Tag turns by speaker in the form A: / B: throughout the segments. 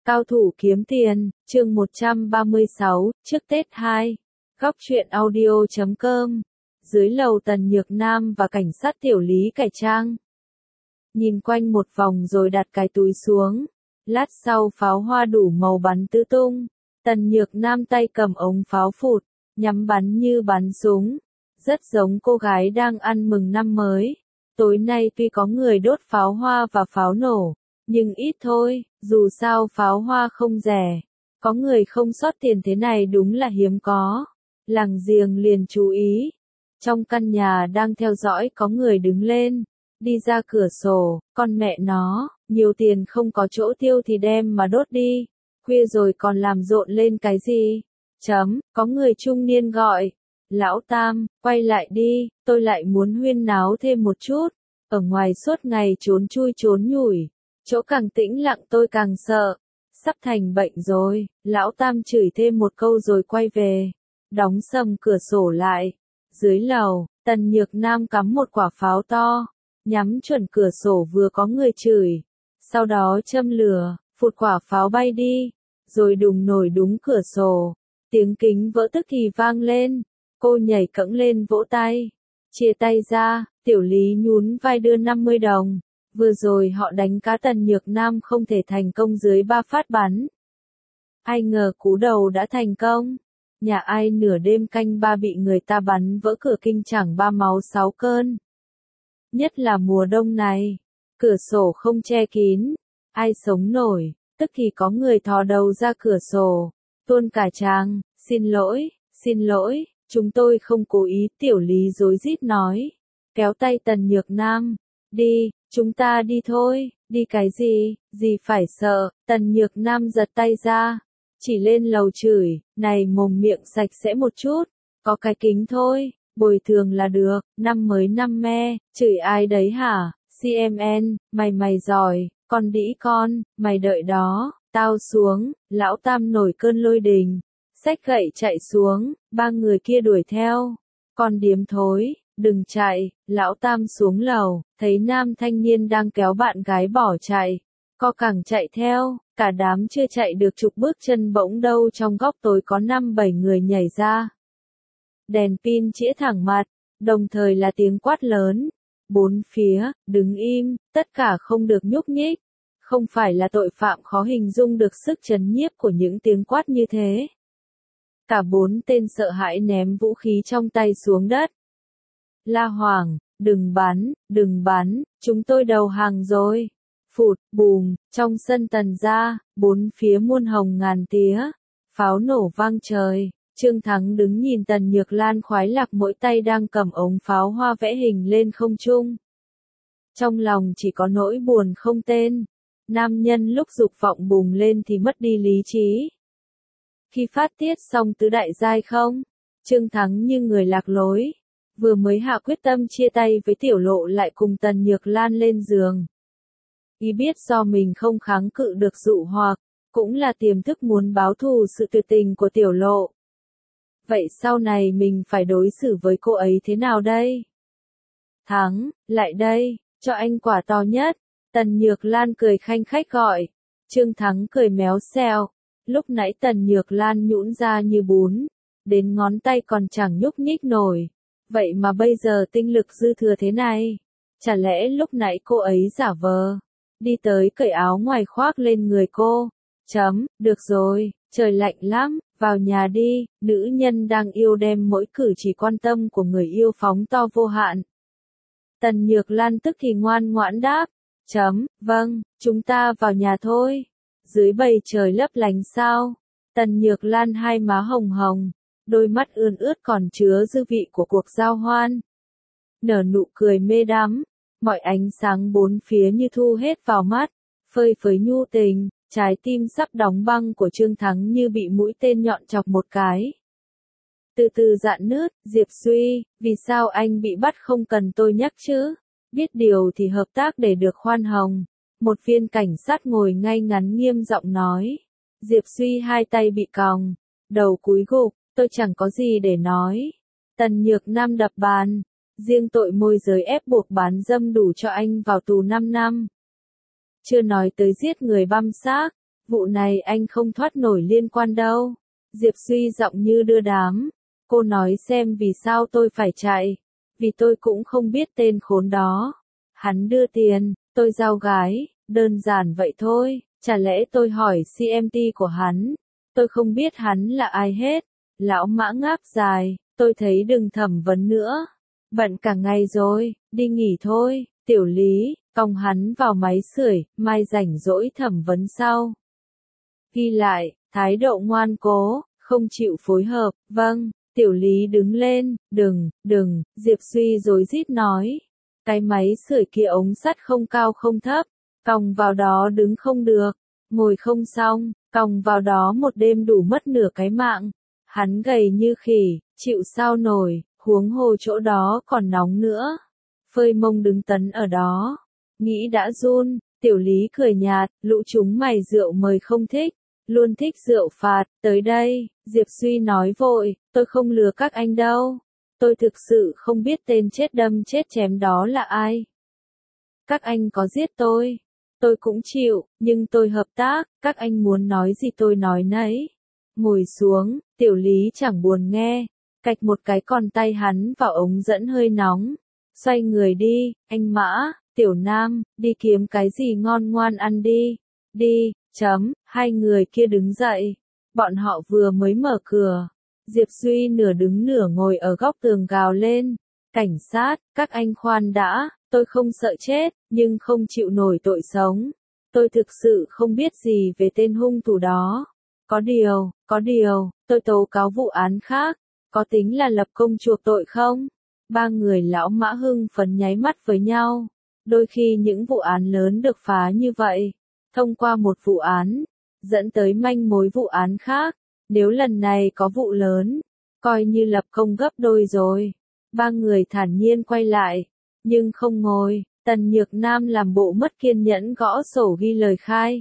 A: Cao thủ kiếm tiền, chương 136, trước Tết 2. Góc truyện audio.com. Dưới lầu Tần Nhược Nam và cảnh sát tiểu Lý cải trang. Nhìn quanh một vòng rồi đặt cái túi xuống. Lát sau pháo hoa đủ màu bắn tứ tung. Tần Nhược Nam tay cầm ống pháo phụt, nhắm bắn như bắn súng. Rất giống cô gái đang ăn mừng năm mới. Tối nay tuy có người đốt pháo hoa và pháo nổ, nhưng ít thôi, dù sao pháo hoa không rẻ. Có người không sót tiền thế này đúng là hiếm có. Làng giềng liền chú ý. Trong căn nhà đang theo dõi có người đứng lên, đi ra cửa sổ, con mẹ nó, nhiều tiền không có chỗ tiêu thì đem mà đốt đi. Khuya rồi còn làm rộn lên cái gì? Có người trung niên gọi. Lão Tam, quay lại đi, tôi lại muốn huyên náo thêm một chút. Ở ngoài suốt ngày trốn chui trốn nhủi. Chỗ càng tĩnh lặng tôi càng sợ. Sắp thành bệnh rồi, Lão Tam chửi thêm một câu rồi quay về. Đóng sầm cửa sổ lại. Dưới lầu, Tần Nhược Nam cắm một quả pháo to. Nhắm chuẩn cửa sổ vừa có người chửi. Sau đó châm lửa, phụt quả pháo bay đi. Rồi đùng nổi đúng cửa sổ. Tiếng kính vỡ tức thì vang lên. Cô nhảy cẫng lên vỗ tay. Chia tay ra, tiểu Lý nhún vai đưa 50 đồng. Vừa rồi họ đánh cá Tần Nhược Nam không thể thành công dưới 3 phát bắn. Ai ngờ cú đầu đã thành công. Nhà ai nửa đêm canh ba bị người ta bắn vỡ cửa kinh chẳng 3 máu 6 cơn. Nhất là mùa đông này. Cửa sổ không che kín. Ai sống nổi, tức thì có người thò đầu ra cửa sổ. Tuôn cả tràng, xin lỗi, chúng tôi không cố ý, tiểu Lý rối rít nói. Kéo tay Tần Nhược Nam. Đi, chúng ta đi thôi, đi cái gì phải sợ, Tần Nhược Nam giật tay ra. Chỉ lên lầu chửi, này mồm miệng sạch sẽ một chút, có cái kính thôi, bồi thường là được, năm mới năm me, chửi ai đấy hả, CMN, mày giỏi, con đĩ con, mày đợi đó, tao xuống, Lão Tam nổi cơn lôi đình, xách gậy chạy xuống, 3 người kia đuổi theo, con điếm thối. Đừng chạy, Lão Tam xuống lầu, thấy nam thanh niên đang kéo bạn gái bỏ chạy. Co cẳng chạy theo, cả đám chưa chạy được chục bước chân bỗng đâu trong góc tối có 5-7 người nhảy ra. Đèn pin chĩa thẳng mặt, đồng thời là tiếng quát lớn. 4 phía, đứng im, tất cả không được nhúc nhích. Không phải là tội phạm khó hình dung được sức trấn nhiếp của những tiếng quát như thế. Cả 4 tên sợ hãi ném vũ khí trong tay xuống đất. La hoảng, đừng bắn, chúng tôi đầu hàng rồi. Phụt, bùm, trong sân Tần gia, 4 phía muôn hồng ngàn tía. Pháo nổ vang trời, Trương Thắng đứng nhìn Tần Nhược Lan khoái lạc mỗi tay đang cầm ống pháo hoa vẽ hình lên không trung. Trong lòng chỉ có nỗi buồn không tên. Nam nhân lúc dục vọng bùng lên thì mất đi lý trí. Khi phát tiết xong tứ đại giai không, Trương Thắng như người lạc lối. Vừa mới hạ quyết tâm chia tay với tiểu lộ lại cùng Tần Nhược Lan lên giường. Ý biết do mình không kháng cự được dụ hoặc, cũng là tiềm thức muốn báo thù sự tuyệt tình của tiểu lộ. Vậy sau này mình phải đối xử với cô ấy thế nào đây? Thắng, lại đây, cho anh quả to nhất. Tần Nhược Lan cười khanh khách gọi. Trương Thắng cười méo xẹo. Lúc nãy Tần Nhược Lan nhũn ra như bún. Đến ngón tay còn chẳng nhúc nhích nổi. Vậy mà bây giờ tinh lực dư thừa thế này. Chả lẽ lúc nãy cô ấy giả vờ. Đi tới cởi áo ngoài khoác lên người cô. Được rồi, trời lạnh lắm, vào nhà đi, nữ nhân đang yêu đem mỗi cử chỉ quan tâm của người yêu phóng to vô hạn. Tần Nhược Lan tức thì ngoan ngoãn đáp. Vâng, chúng ta vào nhà thôi. Dưới bầy trời lấp lánh sao. Tần Nhược Lan hai má hồng hồng. Đôi mắt ươn ướt còn chứa dư vị của cuộc giao hoan. Nở nụ cười mê đắm, mọi ánh sáng 4 phía như thu hết vào mắt, phơi phới nhu tình, trái tim sắp đóng băng của Trương Thắng như bị mũi tên nhọn chọc một cái. Từ từ dạn nứt, Diệp Suy, vì sao anh bị bắt không cần tôi nhắc chứ? Biết điều thì hợp tác để được khoan hồng. Một viên cảnh sát ngồi ngay ngắn nghiêm giọng nói. Diệp Suy hai tay bị còng, đầu cúi gục. Tôi chẳng có gì để nói. Tần Nhược Nam đập bàn. Riêng tội môi giới ép buộc bán dâm đủ cho anh vào tù 5 năm. Chưa nói tới giết người băm xác. Vụ này anh không thoát nổi liên quan đâu. Diệp Suy giọng như đưa đám. Cô nói xem vì sao tôi phải chạy. Vì tôi cũng không biết tên khốn đó. Hắn đưa tiền, tôi giao gái, đơn giản vậy thôi. Chả lẽ tôi hỏi CMT của hắn? Tôi không biết hắn là ai hết. Lão Mã ngáp dài, tôi thấy đừng thẩm vấn nữa. Bận cả ngày rồi, đi nghỉ thôi. Tiểu Lý, còng hắn vào máy sưởi, mai rảnh rỗi thẩm vấn sau. Ghi lại, thái độ ngoan cố, không chịu phối hợp, vâng. Tiểu Lý đứng lên, đừng, Diệp Suy rối rít nói. Cái máy sưởi kia ống sắt không cao không thấp, còng vào đó đứng không được, ngồi không xong, còng vào đó một đêm đủ mất nửa cái mạng. Hắn gầy như khỉ, chịu sao nổi, huống hồ chỗ đó còn nóng nữa. Phơi mông đứng tấn ở đó, nghĩ đã run. Tiểu Lý cười nhạt, lũ chúng mày rượu mời không thích, luôn thích rượu phạt, tới đây. Diệp Suy nói vội, tôi không lừa các anh đâu. Tôi thực sự không biết tên chết đâm chết chém đó là ai. Các anh có giết tôi cũng chịu, nhưng tôi hợp tác, các anh muốn nói gì tôi nói nấy. Ngồi xuống, Tiểu Lý chẳng buồn nghe, cạch một cái còn tay hắn vào ống dẫn hơi nóng. Xoay người đi, anh Mã, Tiểu Nam, đi kiếm cái gì ngon ngoan ăn đi. Đi, hai người kia đứng dậy. Bọn họ vừa mới mở cửa. Diệp Suy nửa đứng nửa ngồi ở góc tường gào lên. Cảnh sát, các anh khoan đã, tôi không sợ chết, nhưng không chịu nổi tội sống. Tôi thực sự không biết gì về tên hung thủ đó. Có điều, tôi tố cáo vụ án khác, có tính là lập công chuộc tội không? Ba người lão Mã hưng phấn nháy mắt với nhau. Đôi khi những vụ án lớn được phá như vậy, thông qua một vụ án, dẫn tới manh mối vụ án khác. Nếu lần này có vụ lớn, coi như lập công gấp đôi rồi. Ba người thản nhiên quay lại, nhưng không ngồi. Tần Nhược Nam làm bộ mất kiên nhẫn gõ sổ ghi lời khai.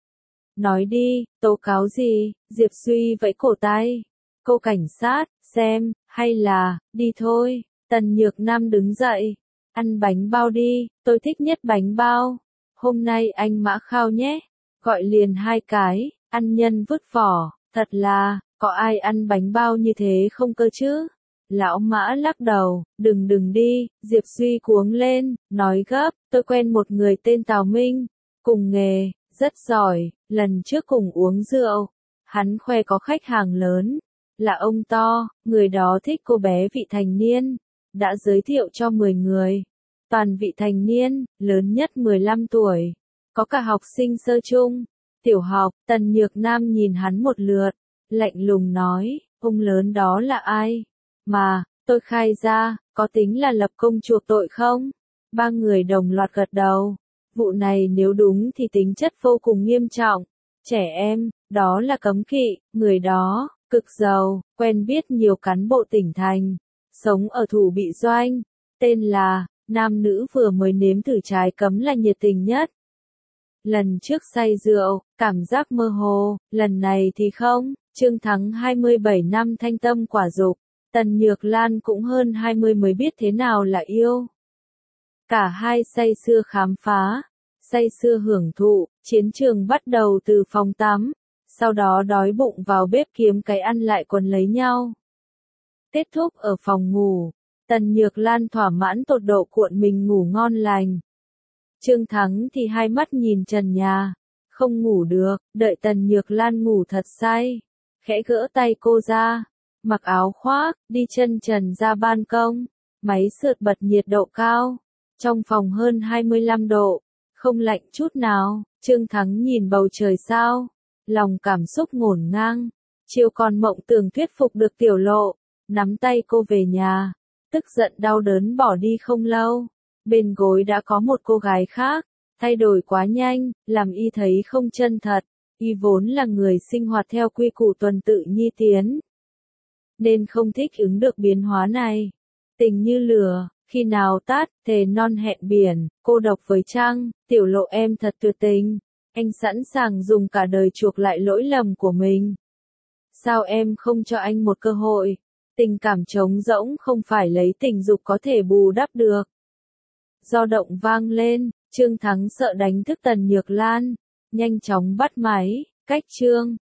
A: Nói đi, tố cáo gì? Diệp Suy vẫy cổ tay. Cô cảnh sát, xem, hay là, đi thôi. Tần Nhược Nam đứng dậy. Ăn bánh bao đi, tôi thích nhất bánh bao. Hôm nay anh Mã khao nhé. Gọi liền 2 cái, ăn nhân vứt vỏ. Thật là, có ai ăn bánh bao như thế không cơ chứ? Lão Mã lắc đầu, đừng đi. Diệp Suy cuống lên, nói gấp, tôi quen một người tên Tào Minh. Cùng nghề, rất giỏi, lần trước cùng uống rượu. Hắn khoe có khách hàng lớn. Là ông to, người đó thích cô bé vị thành niên. Đã giới thiệu cho 10 người. Toàn vị thành niên, lớn nhất 15 tuổi. Có cả học sinh sơ trung, tiểu học. Tần Nhược Nam nhìn hắn một lượt, lạnh lùng nói, ông lớn đó là ai? Mà, tôi khai ra, có tính là lập công chuộc tội không? Ba người đồng loạt gật đầu. Vụ này nếu đúng thì tính chất vô cùng nghiêm trọng. Trẻ em, đó là cấm kỵ. Người đó, cực giàu, quen biết nhiều cán bộ tỉnh thành. Sống ở Thủ Bị Doanh. Tên là, nam nữ vừa mới nếm thử trái cấm là nhiệt tình nhất. Lần trước say rượu, cảm giác mơ hồ, lần này thì không. Trương Thắng 27 năm thanh tâm quả dục. Tần Nhược Lan cũng hơn 20 mới biết thế nào là yêu. Cả hai say sưa khám phá, say sưa hưởng thụ. Chiến trường bắt đầu từ phòng tắm, sau đó đói bụng vào bếp kiếm cái ăn lại quần lấy nhau. Kết thúc ở phòng ngủ, Tần Nhược Lan thỏa mãn tột độ cuộn mình ngủ ngon lành. Trương Thắng thì hai mắt nhìn trần nhà, không ngủ được, đợi Tần Nhược Lan ngủ thật say, khẽ gỡ tay cô ra, mặc áo khoác, đi chân trần ra ban công, máy sưởi bật nhiệt độ cao, trong phòng hơn 25 độ, không lạnh chút nào. Trương Thắng nhìn bầu trời sao, lòng cảm xúc ngổn ngang, chiều còn mộng tưởng thuyết phục được Tiểu Lộ, nắm tay cô về nhà, tức giận đau đớn bỏ đi không lâu. Bên gối đã có một cô gái khác, thay đổi quá nhanh, làm y thấy không chân thật. Y vốn là người sinh hoạt theo quy củ tuần tự nhi tiến, nên không thích ứng được biến hóa này. Tình như lửa, khi nào tắt, thề non hẹn biển, cô độc với trăng. Tiểu Lộ em thật tuyệt tình, anh sẵn sàng dùng cả đời chuộc lại lỗi lầm của mình. Sao em không cho anh một cơ hội? Tình cảm trống rỗng không phải lấy tình dục có thể bù đắp được. Do động vang lên, Trương Thắng sợ đánh thức Tần Nhược Lan, Nhanh chóng bắt máy, cách chương.